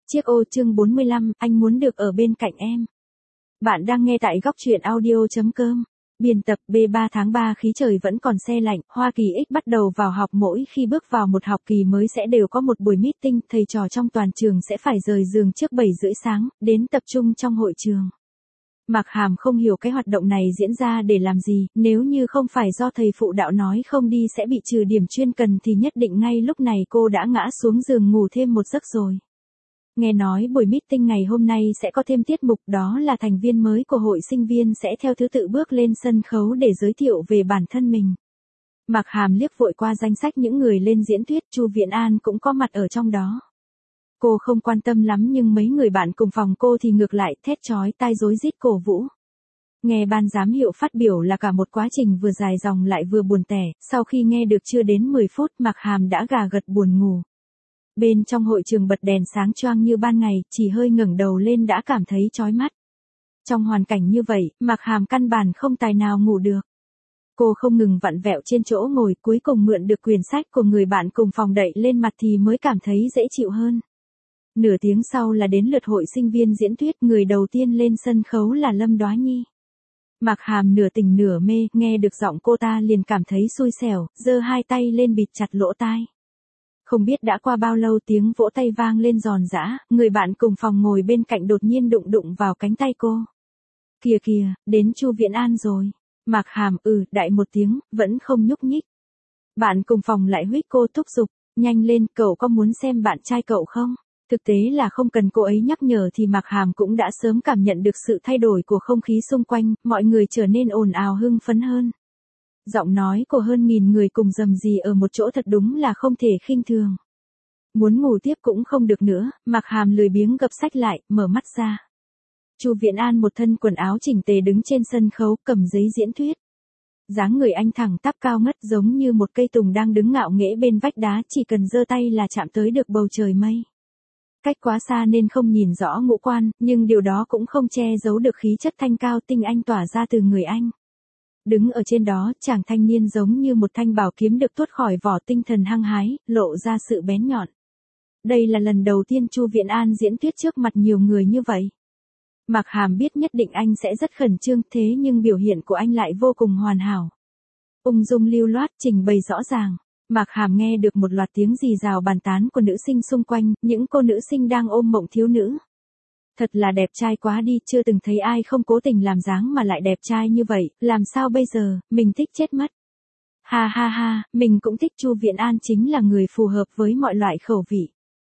Chiếc ô chương 45, anh muốn được ở bên cạnh em. Bạn đang nghe tại góc truyện audio.com. Biên tập B3 tháng 3 khí trời vẫn còn se lạnh, Hoa Kỳ X bắt đầu vào học mỗi khi bước vào một học kỳ mới sẽ đều có một buổi meeting, thầy trò trong toàn trường sẽ phải rời giường trước 7 rưỡi sáng, đến tập trung trong hội trường. Mạc Hàm không hiểu cái hoạt động này diễn ra để làm gì, nếu như không phải do thầy phụ đạo nói không đi sẽ bị trừ điểm chuyên cần thì nhất định ngay lúc này cô đã ngã xuống giường ngủ thêm một giấc rồi. Nghe nói buổi meeting ngày hôm nay sẽ có thêm tiết mục, đó là thành viên mới của hội sinh viên sẽ theo thứ tự bước lên sân khấu để giới thiệu về bản thân mình. Mạc Hàm liếc vội qua danh sách những người lên diễn thuyết, Chu Viễn An cũng có mặt ở trong đó. Cô không quan tâm lắm nhưng mấy người bạn cùng phòng cô thì ngược lại thét chói tai rối rít cổ vũ. Nghe ban giám hiệu phát biểu là cả một quá trình vừa dài dòng lại vừa buồn tẻ, sau khi nghe được chưa đến 10 phút Mạc Hàm đã gà gật buồn ngủ. Bên trong hội trường bật đèn sáng choang như ban ngày, chỉ hơi ngẩng đầu lên đã cảm thấy chói mắt. Trong hoàn cảnh như vậy, Mạc Hàm căn bản không tài nào ngủ được. Cô không ngừng vặn vẹo trên chỗ ngồi, cuối cùng mượn được quyển sách của người bạn cùng phòng đậy lên mặt thì mới cảm thấy dễ chịu hơn. Nửa tiếng sau là đến lượt hội sinh viên diễn thuyết, người đầu tiên lên sân khấu là Lâm Đoá Nhi. Mạc Hàm nửa tỉnh nửa mê, nghe được giọng cô ta liền cảm thấy xui xẻo, giơ hai tay lên bịt chặt lỗ tai. Không biết đã qua bao lâu tiếng vỗ tay vang lên giòn giã, người bạn cùng phòng ngồi bên cạnh đột nhiên đụng vào cánh tay cô. Kìa kìa, đến Chu Viễn An rồi. Mạc Hàm đại một tiếng, vẫn không nhúc nhích. Bạn cùng phòng lại huých cô thúc giục, nhanh lên, cậu có muốn xem bạn trai cậu không? Thực tế là không cần cô ấy nhắc nhở thì Mạc Hàm cũng đã sớm cảm nhận được sự thay đổi của không khí xung quanh, mọi người trở nên ồn ào hưng phấn hơn. Giọng nói của hơn 1000 người cùng rầm rì ở một chỗ thật đúng là không thể khinh thường. Muốn ngủ tiếp cũng không được nữa, Mạc Hàm lười biếng gập sách lại, mở mắt ra. Chu Viễn An một thân quần áo chỉnh tề đứng trên sân khấu, cầm giấy diễn thuyết. Dáng người anh thẳng tắp cao ngất giống như một cây tùng đang đứng ngạo nghễ bên vách đá, chỉ cần giơ tay là chạm tới được bầu trời mây. Cách quá xa nên không nhìn rõ ngũ quan, nhưng điều đó cũng không che giấu được khí chất thanh cao tinh anh tỏa ra từ người anh. Đứng ở trên đó, chàng thanh niên giống như một thanh bảo kiếm được tuốt khỏi vỏ, tinh thần hăng hái, lộ ra sự bén nhọn. Đây là lần đầu tiên Chu Viễn An diễn thuyết trước mặt nhiều người như vậy. Mạc Hàm biết nhất định anh sẽ rất khẩn trương, thế nhưng biểu hiện của anh lại vô cùng hoàn hảo. Ung dung lưu loát, trình bày rõ ràng. Mạc Hàm nghe được một loạt tiếng rì rào bàn tán của nữ sinh xung quanh, những cô nữ sinh đang ôm mộng thiếu nữ. Thật là đẹp trai quá đi, chưa từng thấy ai không cố tình làm dáng mà lại đẹp trai như vậy, làm sao bây giờ, mình thích chết mất. Ha ha ha, mình cũng thích, Chu Viễn An chính là người phù hợp với mọi loại khẩu vị.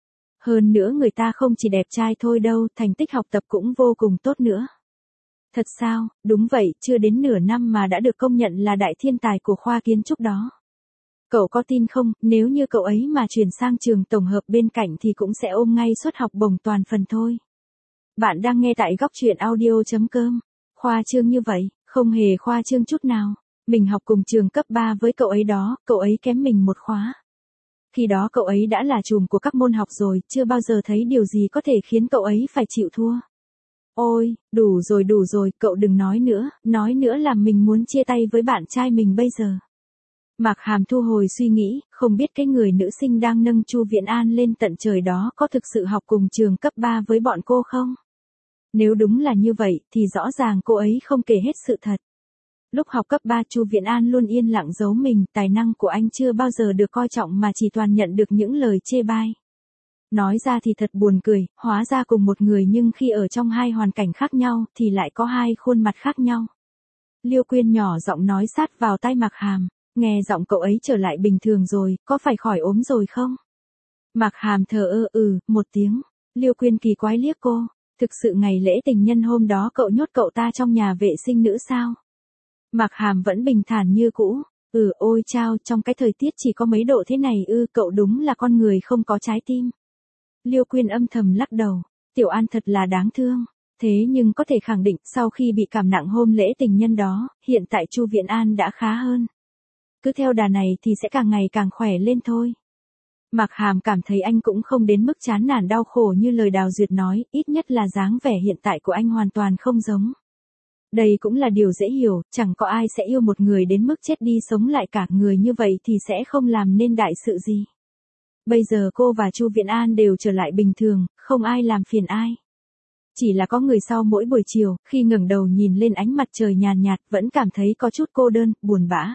Hơn nữa người ta không chỉ đẹp trai thôi đâu, thành tích học tập cũng vô cùng tốt nữa. Thật sao, đúng vậy, chưa đến nửa năm mà đã được công nhận là đại thiên tài của khoa kiến trúc đó. Cậu có tin không, nếu như cậu ấy mà chuyển sang trường tổng hợp bên cạnh thì cũng sẽ ôm ngay suất học bổng toàn phần thôi. Bạn đang nghe tại góc truyện audio.com. Khoa trương như vậy, không hề khoa trương chút nào. Mình học cùng trường cấp 3 với cậu ấy đó, cậu ấy kém mình một khóa. Khi đó cậu ấy đã là trùm của các môn học rồi, chưa bao giờ thấy điều gì có thể khiến cậu ấy phải chịu thua. Ôi, đủ rồi, cậu đừng nói nữa là mình muốn chia tay với bạn trai mình bây giờ. Mạc Hàm thu hồi suy nghĩ, không biết cái người nữ sinh đang nâng Chu Viễn An lên tận trời đó có thực sự học cùng trường cấp 3 với bọn cô không? Nếu đúng là như vậy, thì rõ ràng cô ấy không kể hết sự thật. Lúc học cấp 3 Chu Viễn An luôn yên lặng giấu mình, tài năng của anh chưa bao giờ được coi trọng mà chỉ toàn nhận được những lời chê bai. Nói ra thì thật buồn cười, hóa ra cùng một người nhưng khi ở trong hai hoàn cảnh khác nhau thì lại có hai khuôn mặt khác nhau. Liêu Quyên nhỏ giọng nói sát vào tai Mạc Hàm. Nghe giọng cậu ấy trở lại bình thường rồi, có phải khỏi ốm rồi không? Mạc Hàm thờ một tiếng. Liêu Quyên kỳ quái liếc cô. Thực sự ngày lễ tình nhân hôm đó cậu nhốt cậu ta trong nhà vệ sinh nữ sao? Mạc Hàm vẫn bình thản như cũ. Ôi chao, trong cái thời tiết chỉ có mấy độ thế này cậu đúng là con người không có trái tim. Liêu Quyên âm thầm lắc đầu. Tiểu An thật là đáng thương. Thế nhưng có thể khẳng định sau khi bị cảm nặng hôm lễ tình nhân đó, hiện tại Chu Viễn An đã khá hơn. Cứ theo đà này thì sẽ càng ngày càng khỏe lên thôi. Mạc Hàm cảm thấy anh cũng không đến mức chán nản đau khổ như lời Đào Duyệt nói, ít nhất là dáng vẻ hiện tại của anh hoàn toàn không giống. Đây cũng là điều dễ hiểu, chẳng có ai sẽ yêu một người đến mức chết đi sống lại cả, người như vậy thì sẽ không làm nên đại sự gì. Bây giờ cô và Chu Viễn An đều trở lại bình thường, không ai làm phiền ai. Chỉ là có người sau mỗi buổi chiều, khi ngẩng đầu nhìn lên ánh mặt trời nhàn nhạt, vẫn cảm thấy có chút cô đơn, buồn bã.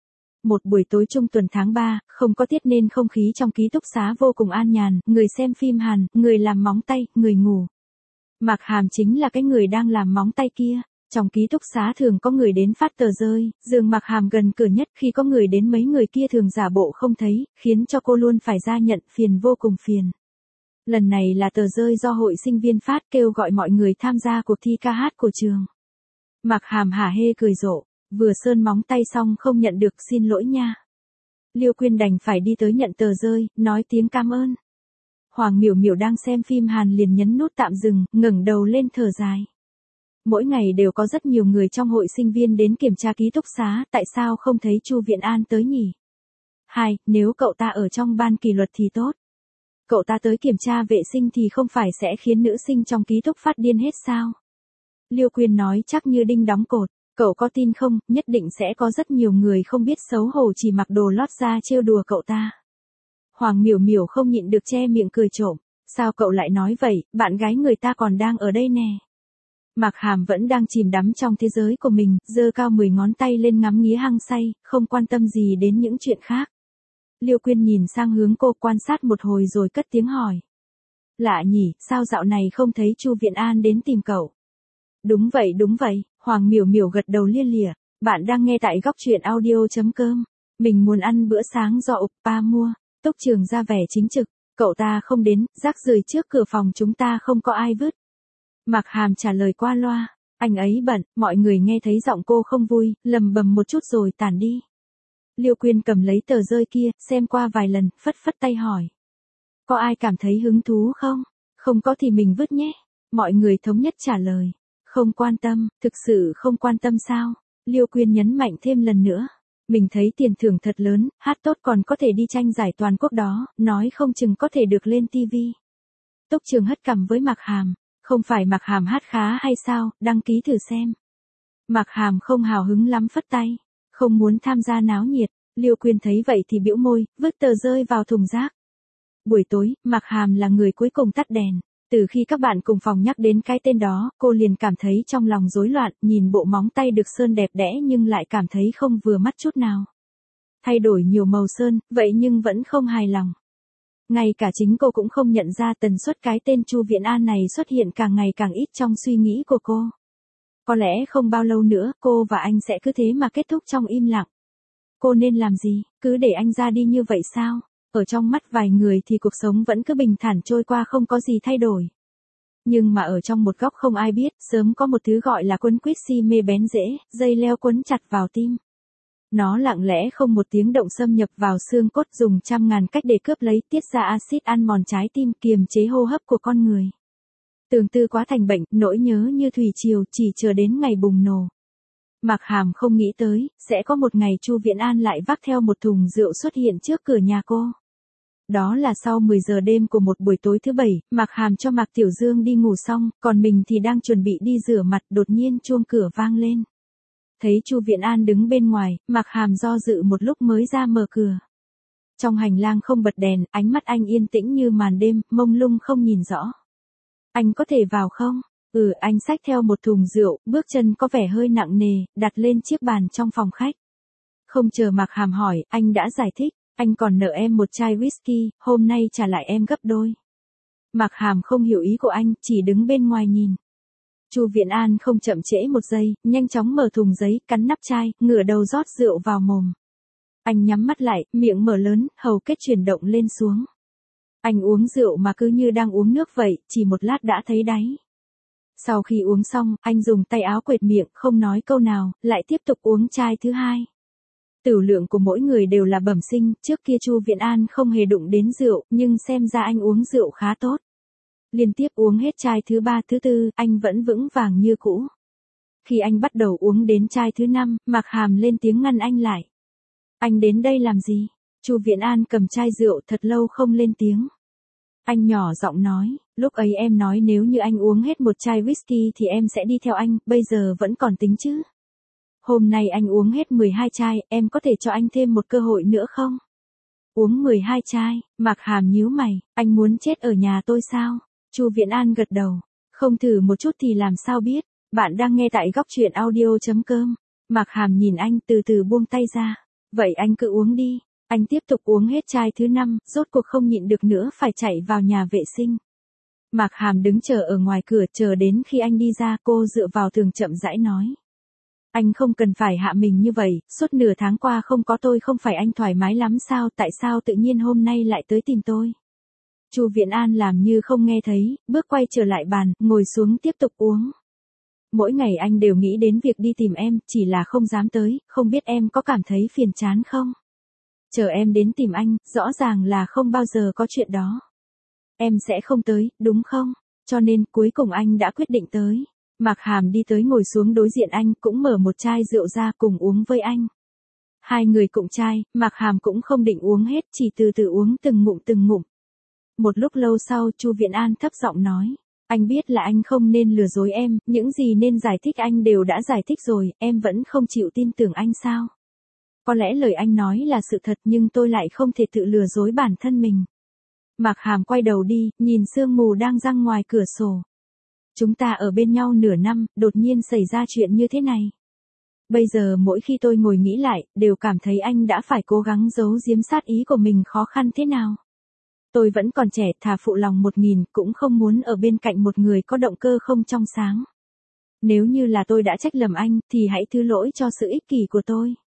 Một buổi tối trung tuần tháng 3, không có tiết nên không khí trong ký túc xá vô cùng an nhàn, người xem phim Hàn, người làm móng tay, người ngủ. Mạc Hàm chính là cái người đang làm móng tay kia. Trong ký túc xá thường có người đến phát tờ rơi, giường Mạc Hàm gần cửa nhất, khi có người đến mấy người kia thường giả bộ không thấy, khiến cho cô luôn phải ra nhận, phiền vô cùng phiền. Lần này là tờ rơi do hội sinh viên phát, kêu gọi mọi người tham gia cuộc thi ca hát của trường. Mạc Hàm hả hê cười rộ, vừa sơn móng tay xong không nhận được, xin lỗi nha. Liêu Quyên đành phải đi tới nhận tờ rơi, nói tiếng cảm ơn. Hoàng Miểu Miểu đang xem phim Hàn liền nhấn nút tạm dừng, ngẩng đầu lên thở dài. Mỗi ngày đều có rất nhiều người trong hội sinh viên đến kiểm tra ký túc xá, tại sao không thấy Chu Viễn An tới nhỉ? Hai, nếu cậu ta ở trong ban kỷ luật thì tốt. Cậu ta tới kiểm tra vệ sinh thì không phải sẽ khiến nữ sinh trong ký túc phát điên hết sao? Liêu Quyên nói chắc như đinh đóng cột, cậu có tin không, nhất định sẽ có rất nhiều người không biết xấu hổ chỉ mặc đồ lót ra trêu đùa cậu ta. Hoàng Miểu Miểu không nhịn được che miệng cười trộm, sao cậu lại nói vậy, bạn gái người ta còn đang ở đây nè. Mạc Hàm vẫn đang chìm đắm trong thế giới của mình, giơ cao 10 ngón tay lên ngắm nghía hăng say, không quan tâm gì đến những chuyện khác. Liêu Quyên nhìn sang hướng cô, quan sát một hồi rồi cất tiếng hỏi. Lạ nhỉ, sao dạo này không thấy Chu Viễn An đến tìm cậu? Đúng vậy, Hoàng Miểu Miểu gật đầu lia lịa. Bạn đang nghe tại góc truyện audio.com. Mình muốn ăn bữa sáng do oppa mua. Túc Trường ra vẻ chính trực, cậu ta không đến, rác rưởi trước cửa phòng chúng ta không có ai vứt. Mạc Hàm trả lời qua loa, anh ấy bận, mọi người nghe thấy giọng cô không vui, lầm bầm một chút rồi tản đi. Liêu Quyên cầm lấy tờ rơi kia, xem qua vài lần, phất phất tay hỏi. Có ai cảm thấy hứng thú không? Không có thì mình vứt nhé. Mọi người thống nhất trả lời. Không quan tâm, thực sự không quan tâm sao? Liêu Quyên nhấn mạnh thêm lần nữa. Mình thấy tiền thưởng thật lớn, hát tốt còn có thể đi tranh giải toàn quốc đó, nói không chừng có thể được lên TV. Túc Trường hất cằm với Mạc Hàm. Không phải Mạc Hàm hát khá hay sao, đăng ký thử xem. Mạc Hàm không hào hứng lắm phất tay. Không muốn tham gia náo nhiệt. Liêu Quyên thấy vậy thì bĩu môi, vứt tờ rơi vào thùng rác. Buổi tối, Mạc Hàm là người cuối cùng tắt đèn. Từ khi các bạn cùng phòng nhắc đến cái tên đó, cô liền cảm thấy trong lòng rối loạn, nhìn bộ móng tay được sơn đẹp đẽ nhưng lại cảm thấy không vừa mắt chút nào. Thay đổi nhiều màu sơn, vậy nhưng vẫn không hài lòng. Ngay cả chính cô cũng không nhận ra tần suất cái tên Chu Viễn An này xuất hiện càng ngày càng ít trong suy nghĩ của cô. Có lẽ không bao lâu nữa, cô và anh sẽ cứ thế mà kết thúc trong im lặng. Cô nên làm gì, cứ để anh ra đi như vậy sao? Ở trong mắt vài người thì cuộc sống vẫn cứ bình thản trôi qua không có gì thay đổi. Nhưng mà ở trong một góc không ai biết, sớm có một thứ gọi là quấn quýt si mê bén rễ, dây leo quấn chặt vào tim. Nó lặng lẽ không một tiếng động xâm nhập vào xương cốt, dùng trăm ngàn cách để cướp lấy, tiết ra axit ăn mòn trái tim, kiềm chế hô hấp của con người. Tương tư quá thành bệnh, nỗi nhớ như thủy triều, chỉ chờ đến ngày bùng nổ. Mạc Hàm không nghĩ tới, sẽ có một ngày Chu Viễn An lại vác theo một thùng rượu xuất hiện trước cửa nhà cô. Đó là sau 10 giờ đêm của một buổi tối thứ Bảy, Mạc Hàm cho Mạc Tiểu Dương đi ngủ xong, còn mình thì đang chuẩn bị đi rửa mặt, đột nhiên chuông cửa vang lên. Thấy Chu Viễn An đứng bên ngoài, Mạc Hàm do dự một lúc mới ra mở cửa. Trong hành lang không bật đèn, ánh mắt anh yên tĩnh như màn đêm, mông lung không nhìn rõ. Anh có thể vào không? Anh xách theo một thùng rượu, bước chân có vẻ hơi nặng nề, đặt lên chiếc bàn trong phòng khách. Không chờ Mạc Hàm hỏi, anh đã giải thích, anh còn nợ em một chai whisky, hôm nay trả lại em gấp đôi. Mạc Hàm không hiểu ý của anh, chỉ đứng bên ngoài nhìn. Chu Viễn An không chậm trễ một giây, nhanh chóng mở thùng giấy, cắn nắp chai, ngửa đầu rót rượu vào mồm. Anh nhắm mắt lại, miệng mở lớn, hầu kết chuyển động lên xuống. Anh uống rượu mà cứ như đang uống nước vậy, chỉ một lát đã thấy đáy. Sau khi uống xong, anh dùng tay áo quệt miệng, không nói câu nào, lại tiếp tục uống chai thứ hai. Tửu lượng của mỗi người đều là bẩm sinh, trước kia Chu Viễn An không hề đụng đến rượu, nhưng xem ra anh uống rượu khá tốt. Liên tiếp uống hết chai thứ ba thứ tư, anh vẫn vững vàng như cũ. Khi anh bắt đầu uống đến chai thứ năm, Mạc Hàm lên tiếng ngăn anh lại. Anh đến đây làm gì? Chu Viễn An cầm chai rượu thật lâu không lên tiếng. Anh nhỏ giọng nói, lúc ấy em nói nếu như anh uống hết một chai whisky thì em sẽ đi theo anh, bây giờ vẫn còn tính chứ. Hôm nay anh uống hết 12 chai, em có thể cho anh thêm một cơ hội nữa không? Uống 12 chai, Mạc Hàm nhíu mày, anh muốn chết ở nhà tôi sao? Chu Viễn An gật đầu, không thử một chút thì làm sao biết, bạn đang nghe tại góc truyện audio.com. Mạc Hàm nhìn anh từ từ buông tay ra, vậy anh cứ uống đi. Anh tiếp tục uống hết chai thứ 5, rốt cuộc không nhịn được nữa phải chạy vào nhà vệ sinh. Mạc Hàm đứng chờ ở ngoài cửa chờ đến khi anh đi ra, cô dựa vào tường chậm rãi nói. Anh không cần phải hạ mình như vậy, suốt nửa tháng qua không có tôi không phải anh thoải mái lắm sao, tại sao tự nhiên hôm nay lại tới tìm tôi? Chu Viễn An làm như không nghe thấy, bước quay trở lại bàn, ngồi xuống tiếp tục uống. Mỗi ngày anh đều nghĩ đến việc đi tìm em, chỉ là không dám tới, không biết em có cảm thấy phiền chán không? Chờ em đến tìm anh, rõ ràng là không bao giờ có chuyện đó. Em sẽ không tới, đúng không? Cho nên cuối cùng anh đã quyết định tới. Mạc Hàm đi tới ngồi xuống đối diện anh, cũng mở một chai rượu ra cùng uống với anh. Hai người cụng chai, Mạc Hàm cũng không định uống hết, chỉ từ từ uống từng ngụm từng ngụm. Một lúc lâu sau, Chu Viễn An thấp giọng nói, anh biết là anh không nên lừa dối em, những gì nên giải thích anh đều đã giải thích rồi, em vẫn không chịu tin tưởng anh sao? Có lẽ lời anh nói là sự thật nhưng tôi lại không thể tự lừa dối bản thân mình. Mạc Hàm quay đầu đi, nhìn sương mù đang giăng ngoài cửa sổ. Chúng ta ở bên nhau nửa năm, đột nhiên xảy ra chuyện như thế này. Bây giờ mỗi khi tôi ngồi nghĩ lại, đều cảm thấy anh đã phải cố gắng giấu giếm sát ý của mình khó khăn thế nào. Tôi vẫn còn trẻ, thà phụ lòng 1000, cũng không muốn ở bên cạnh một người có động cơ không trong sáng. Nếu như là tôi đã trách lầm anh, thì hãy thứ lỗi cho sự ích kỷ của tôi.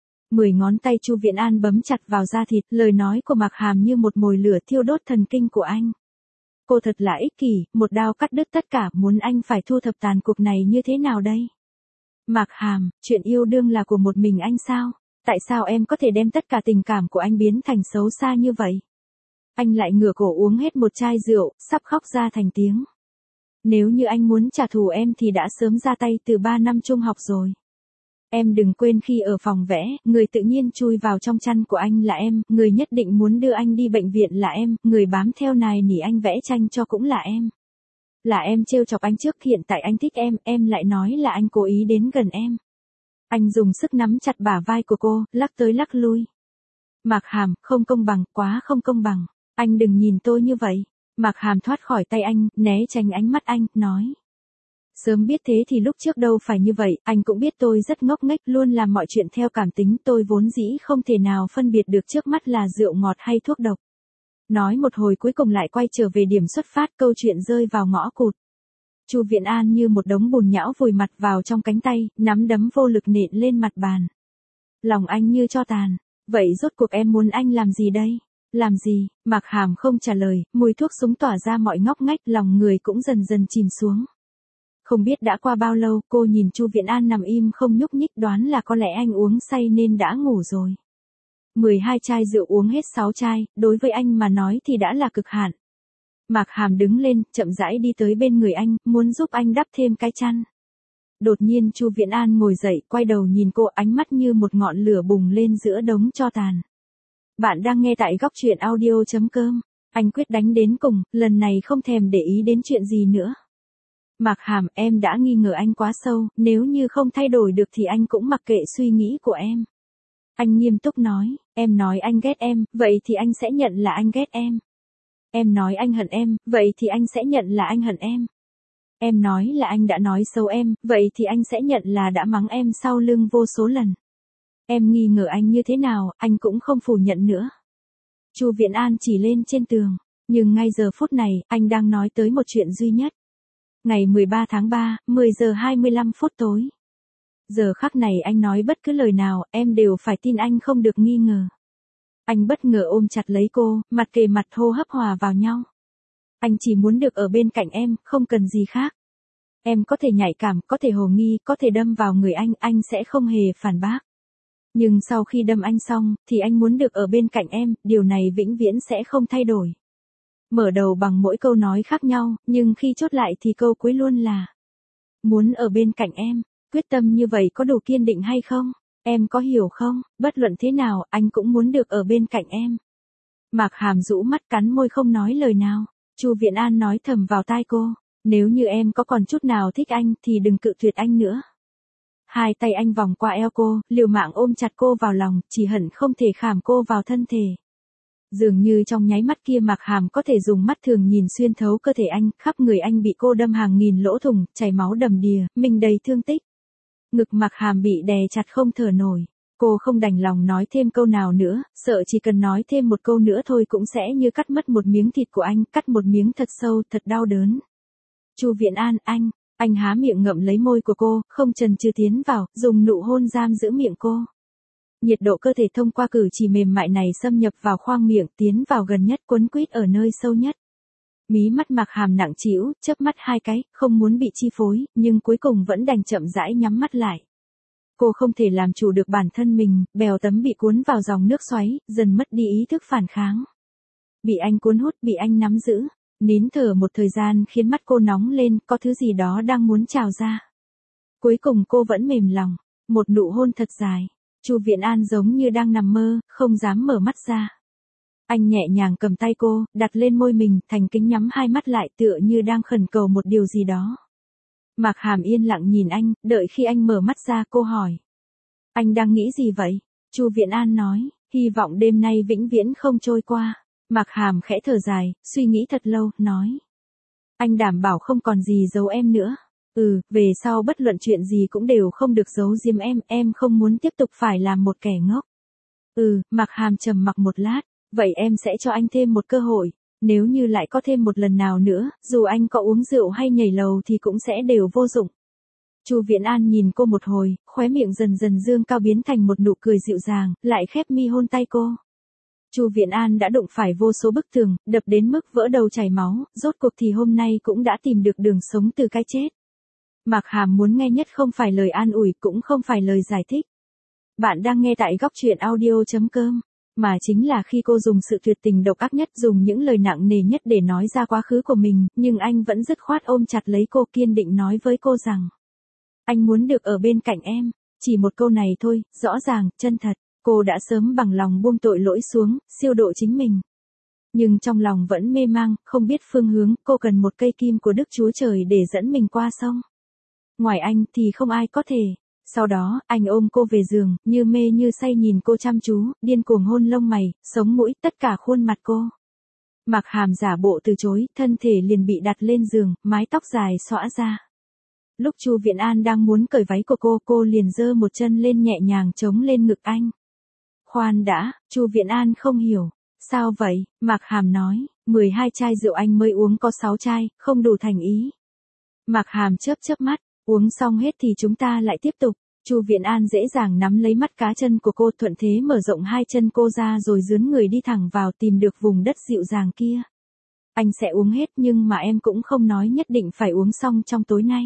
10 ngón tay Chu Viễn An bấm chặt vào da thịt, lời nói của Mạc Hàm như một mồi lửa thiêu đốt thần kinh của anh. Cô thật là ích kỷ, một đao cắt đứt tất cả, muốn anh phải thu thập tàn cuộc này như thế nào đây? Mạc Hàm, chuyện yêu đương là của một mình anh sao? Tại sao em có thể đem tất cả tình cảm của anh biến thành xấu xa như vậy? Anh lại ngửa cổ uống hết một chai rượu, sắp khóc ra thành tiếng. Nếu như anh muốn trả thù em thì đã sớm ra tay từ 3 năm trung học rồi. Em đừng quên khi ở phòng vẽ, người tự nhiên chui vào trong chăn của anh là em, người nhất định muốn đưa anh đi bệnh viện là em, người bám theo nài nỉ anh vẽ tranh cho cũng là em. Là em trêu chọc anh trước, hiện tại anh thích em lại nói là anh cố ý đến gần em. Anh dùng sức nắm chặt bả vai của cô, lắc tới lắc lui. Mạc Hàm, không công bằng, quá không công bằng. Anh đừng nhìn tôi như vậy. Mạc Hàm thoát khỏi tay anh, né tránh ánh mắt anh, nói. Sớm biết thế thì lúc trước đâu phải như vậy, anh cũng biết tôi rất ngốc nghếch, luôn làm mọi chuyện theo cảm tính, tôi vốn dĩ không thể nào phân biệt được trước mắt là rượu ngọt hay thuốc độc. Nói một hồi cuối cùng lại quay trở về điểm xuất phát, câu chuyện rơi vào ngõ cụt. Chu Viễn An như một đống bùn nhão vùi mặt vào trong cánh tay, nắm đấm vô lực nện lên mặt bàn. Lòng anh như tro tàn, vậy rốt cuộc em muốn anh làm gì đây? Làm gì? Mạc Hàm không trả lời, mùi thuốc súng tỏa ra mọi ngóc ngách, lòng người cũng dần dần chìm xuống. Không biết đã qua bao lâu, cô nhìn Chu Viễn An nằm im không nhúc nhích, đoán là có lẽ anh uống say nên đã ngủ rồi. 12 chai rượu uống hết 6 chai, đối với anh mà nói thì đã là cực hạn. Mạc Hàm đứng lên, chậm rãi đi tới bên người anh, muốn giúp anh đắp thêm cái chăn. Đột nhiên Chu Viễn An ngồi dậy, quay đầu nhìn cô, ánh mắt như một ngọn lửa bùng lên giữa đống tro tàn. Bạn đang nghe tại góc truyện audio.com. Anh quyết đánh đến cùng, lần này không thèm để ý đến chuyện gì nữa. Mạc Hàm, em đã nghi ngờ anh quá sâu, nếu như không thay đổi được thì anh cũng mặc kệ suy nghĩ của em. Anh nghiêm túc nói, em nói anh ghét em, vậy thì anh sẽ nhận là anh ghét em. Em nói anh hận em, vậy thì anh sẽ nhận là anh hận em. Em nói là anh đã nói xấu em, vậy thì anh sẽ nhận là đã mắng em sau lưng vô số lần. Em nghi ngờ anh như thế nào, anh cũng không phủ nhận nữa. Chu Viễn An chỉ lên trên tường, nhưng ngay giờ phút này, anh đang nói tới một chuyện duy nhất. Ngày 13 tháng 3, 10 giờ 25 phút tối. Giờ khắc này anh nói bất cứ lời nào, em đều phải tin anh không được nghi ngờ. Anh bất ngờ ôm chặt lấy cô, mặt kề mặt hô hấp hòa vào nhau. Anh chỉ muốn được ở bên cạnh em, không cần gì khác. Em có thể nhạy cảm, có thể hồ nghi, có thể đâm vào người anh sẽ không hề phản bác. Nhưng sau khi đâm anh xong, thì anh muốn được ở bên cạnh em, điều này vĩnh viễn sẽ không thay đổi. Mở đầu bằng mỗi câu nói khác nhau, nhưng khi chốt lại thì câu cuối luôn là muốn ở bên cạnh em, quyết tâm như vậy có đủ kiên định hay không? Em có hiểu không? Bất luận thế nào, anh cũng muốn được ở bên cạnh em. Mạc Hàm rũ mắt cắn môi không nói lời nào. Chu Viễn An nói thầm vào tai cô, nếu như em có còn chút nào thích anh thì đừng cự tuyệt anh nữa. Hai tay anh vòng qua eo cô, liều mạng ôm chặt cô vào lòng, chỉ hận không thể khảm cô vào thân thể. Dường như trong nháy mắt kia Mạc Hàm có thể dùng mắt thường nhìn xuyên thấu cơ thể anh, khắp người anh bị cô đâm hàng nghìn lỗ thủng, chảy máu đầm đìa, mình đầy thương tích. Ngực Mạc Hàm bị đè chặt không thở nổi. Cô không đành lòng nói thêm câu nào nữa, sợ chỉ cần nói thêm một câu nữa thôi cũng sẽ như cắt mất một miếng thịt của anh, cắt một miếng thật sâu, thật đau đớn. Chu Viễn An, anh há miệng ngậm lấy môi của cô, không chần chừ tiến vào, dùng nụ hôn giam giữ miệng cô. Nhiệt độ cơ thể thông qua cử chỉ mềm mại này xâm nhập vào khoang miệng, tiến vào gần nhất, quấn quýt ở nơi sâu nhất. Mí mắt Mạc Hàm nặng trĩu, chớp mắt hai cái, không muốn bị chi phối, nhưng cuối cùng vẫn đành chậm rãi nhắm mắt lại. Cô không thể làm chủ được bản thân mình, bèo tấm bị cuốn vào dòng nước xoáy, dần mất đi ý thức phản kháng. Bị anh cuốn hút, bị anh nắm giữ, nín thở một thời gian khiến mắt cô nóng lên, có thứ gì đó đang muốn trào ra. Cuối cùng cô vẫn mềm lòng, một nụ hôn thật dài. Chu Viễn An giống như đang nằm mơ, không dám mở mắt ra. Anh nhẹ nhàng cầm tay cô, đặt lên môi mình, thành kính nhắm hai mắt lại tựa như đang khẩn cầu một điều gì đó. Mạc Hàm yên lặng nhìn anh, đợi khi anh mở mắt ra cô hỏi. Anh đang nghĩ gì vậy? Chu Viễn An nói, hy vọng đêm nay vĩnh viễn không trôi qua. Mạc Hàm khẽ thở dài, suy nghĩ thật lâu, nói. Anh đảm bảo không còn gì giấu em nữa. Về sau bất luận chuyện gì cũng đều không được giấu giếm em không muốn tiếp tục phải làm một kẻ ngốc. Mạc Hàm trầm mặc một lát, vậy em sẽ cho anh thêm một cơ hội, nếu như lại có thêm một lần nào nữa, dù anh có uống rượu hay nhảy lầu thì cũng sẽ đều vô dụng. Chu Viễn An nhìn cô một hồi, khóe miệng dần dần dương cao biến thành một nụ cười dịu dàng, lại khép mi hôn tay cô. Chu Viễn An đã đụng phải vô số bức tường, đập đến mức vỡ đầu chảy máu, rốt cuộc thì hôm nay cũng đã tìm được đường sống từ cái chết. Mạc Hàm muốn nghe nhất không phải lời an ủi, cũng không phải lời giải thích. Bạn đang nghe tại góc truyện audio.com, mà chính là khi cô dùng sự tuyệt tình độc ác nhất, dùng những lời nặng nề nhất để nói ra quá khứ của mình, nhưng anh vẫn dứt khoát ôm chặt lấy cô, kiên định nói với cô rằng: anh muốn được ở bên cạnh em. Chỉ một câu này thôi, rõ ràng, chân thật, cô đã sớm bằng lòng buông tội lỗi xuống, siêu độ chính mình. Nhưng trong lòng vẫn mê mang, không biết phương hướng, cô cần một cây kim của Đức Chúa Trời để dẫn mình qua sông. Ngoài anh thì không ai có thể. Sau đó, anh ôm cô về giường, như mê như say nhìn cô chăm chú, điên cuồng hôn lông mày, sống mũi, tất cả khuôn mặt cô. Mạc Hàm giả bộ từ chối, thân thể liền bị đặt lên giường, mái tóc dài xõa ra. Lúc Chu Viễn An đang muốn cởi váy của cô liền giơ một chân lên nhẹ nhàng chống lên ngực anh. Khoan đã, Chu Viễn An không hiểu. Sao vậy? Mạc Hàm nói, 12 chai rượu anh mới uống có 6 chai, không đủ thành ý. Mạc Hàm chớp mắt, uống xong hết thì chúng ta lại tiếp tục. Chu Viễn An dễ dàng nắm lấy mắt cá chân của cô, thuận thế mở rộng hai chân cô ra rồi dướn người đi thẳng vào tìm được vùng đất dịu dàng kia. Anh sẽ uống hết nhưng mà em cũng không nói nhất định phải uống xong trong tối nay.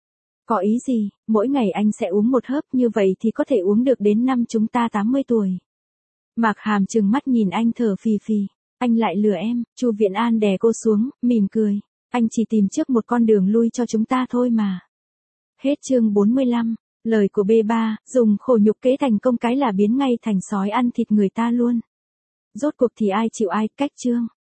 Có ý gì? Mỗi ngày anh sẽ uống một hớp, như vậy thì có thể uống được đến năm chúng ta 80 tuổi. Mạc Hàm trừng mắt nhìn anh thở phì phì. Anh lại lừa em. Chu Viễn An đè cô xuống, mỉm cười. Anh chỉ tìm trước một con đường lui cho chúng ta thôi mà. Hết chương 45. Lời của B3, dùng khổ nhục kế thành công cái là biến ngay thành sói ăn thịt người ta luôn. Rốt cuộc thì ai chịu ai, cách chương.